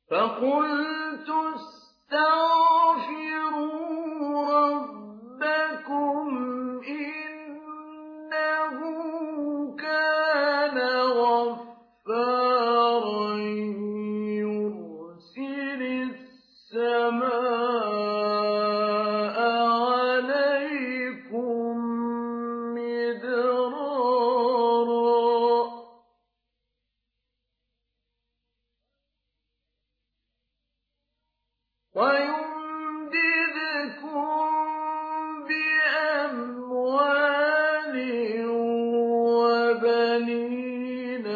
فقلت استغفروا ربكم إنه كان غفارا يرسل السماء عليكم مدرارا ويمددكم بأموال وبنين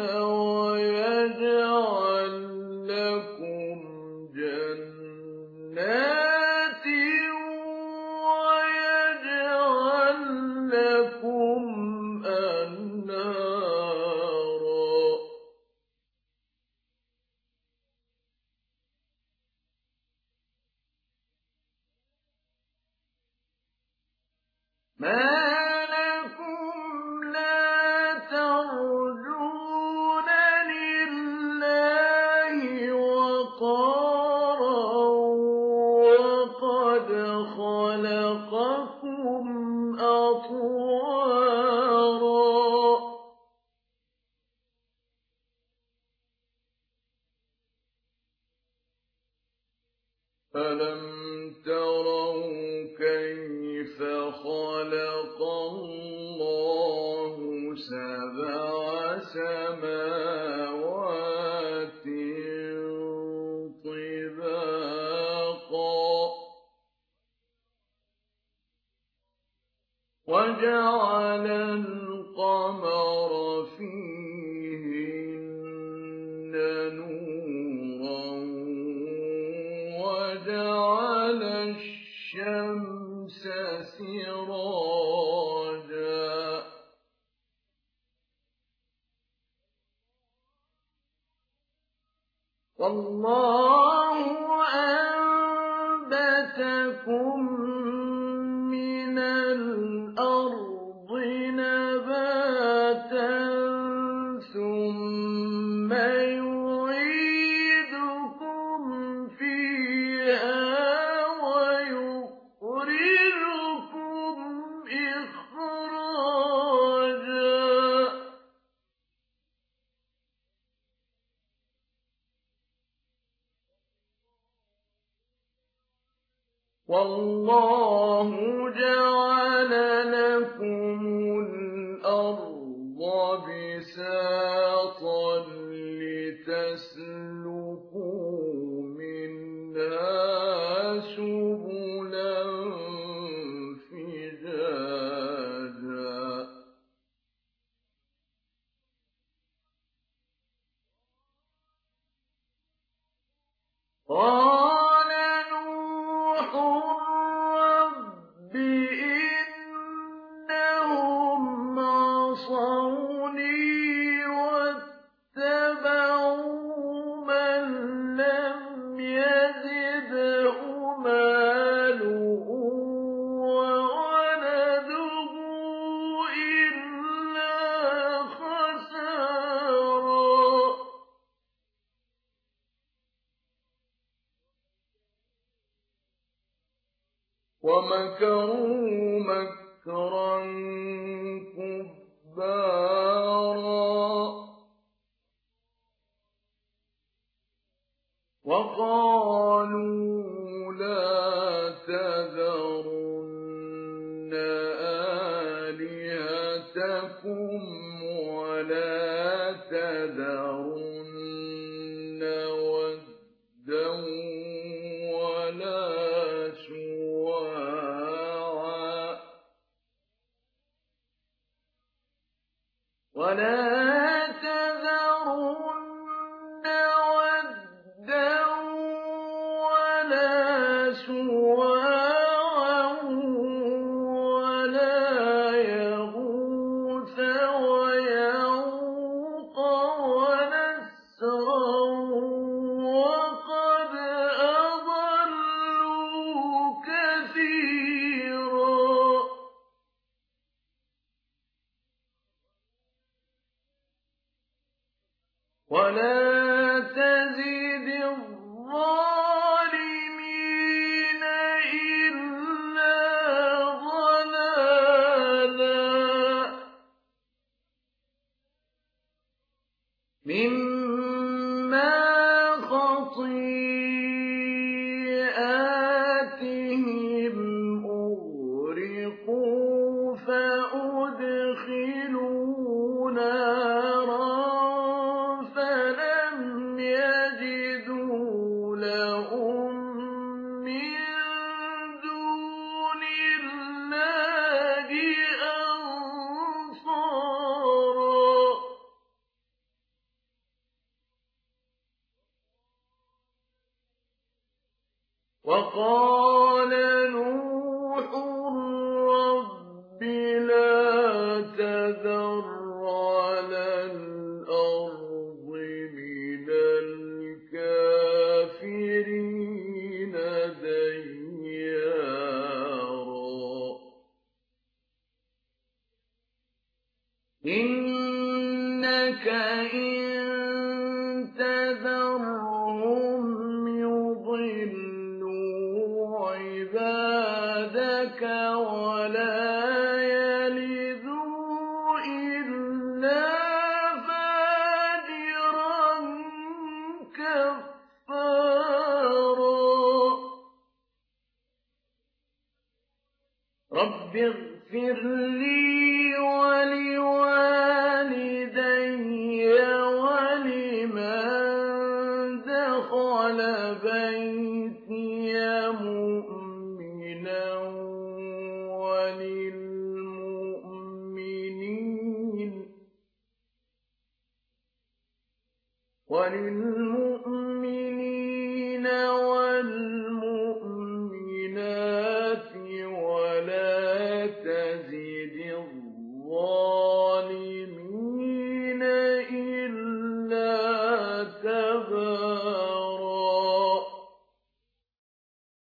ويجعل لكم جنات ويجعل لكم أنهارا ما لكم لا ترجون لله وقارا وقد خلقكم أطوارا ألم تروا كيف خلق الله سبع سماوات طباقا وجعل القمر فيهن نورا وجعل الشمس سراجا والله أنبتكم من الأرض نباتا ثم يعيدكم فيها ويخرجكم إخراجا والله جعل لكم الأرض بساطا لتسلكوا منها سبلا فجاجا قال نوح رب إنهم عصوني واتبعوا من لم يزده ماله وولده إلا خسارا ومكروا مكرا كبارا وقالوا لا تذرن آلهتكم ولا تذرن ودا ولا سواعا ولا تذرن ودا ولا سواعا ولا يغوث ويعوق ونسرا وقد أضلوا كثيرا ولا تزد وقال نوح رب لا تذر على الأرض من الكافرين ديارا إنك إن تذرهم يضلوا عبادك ولا يلدوا إلا فاجرا كفارا رب اغفر لي ولوالدي ولمن دخل بيتي مؤمنا وللمؤمنين والمؤمنات ولا تزد الظالمين إلا تبارا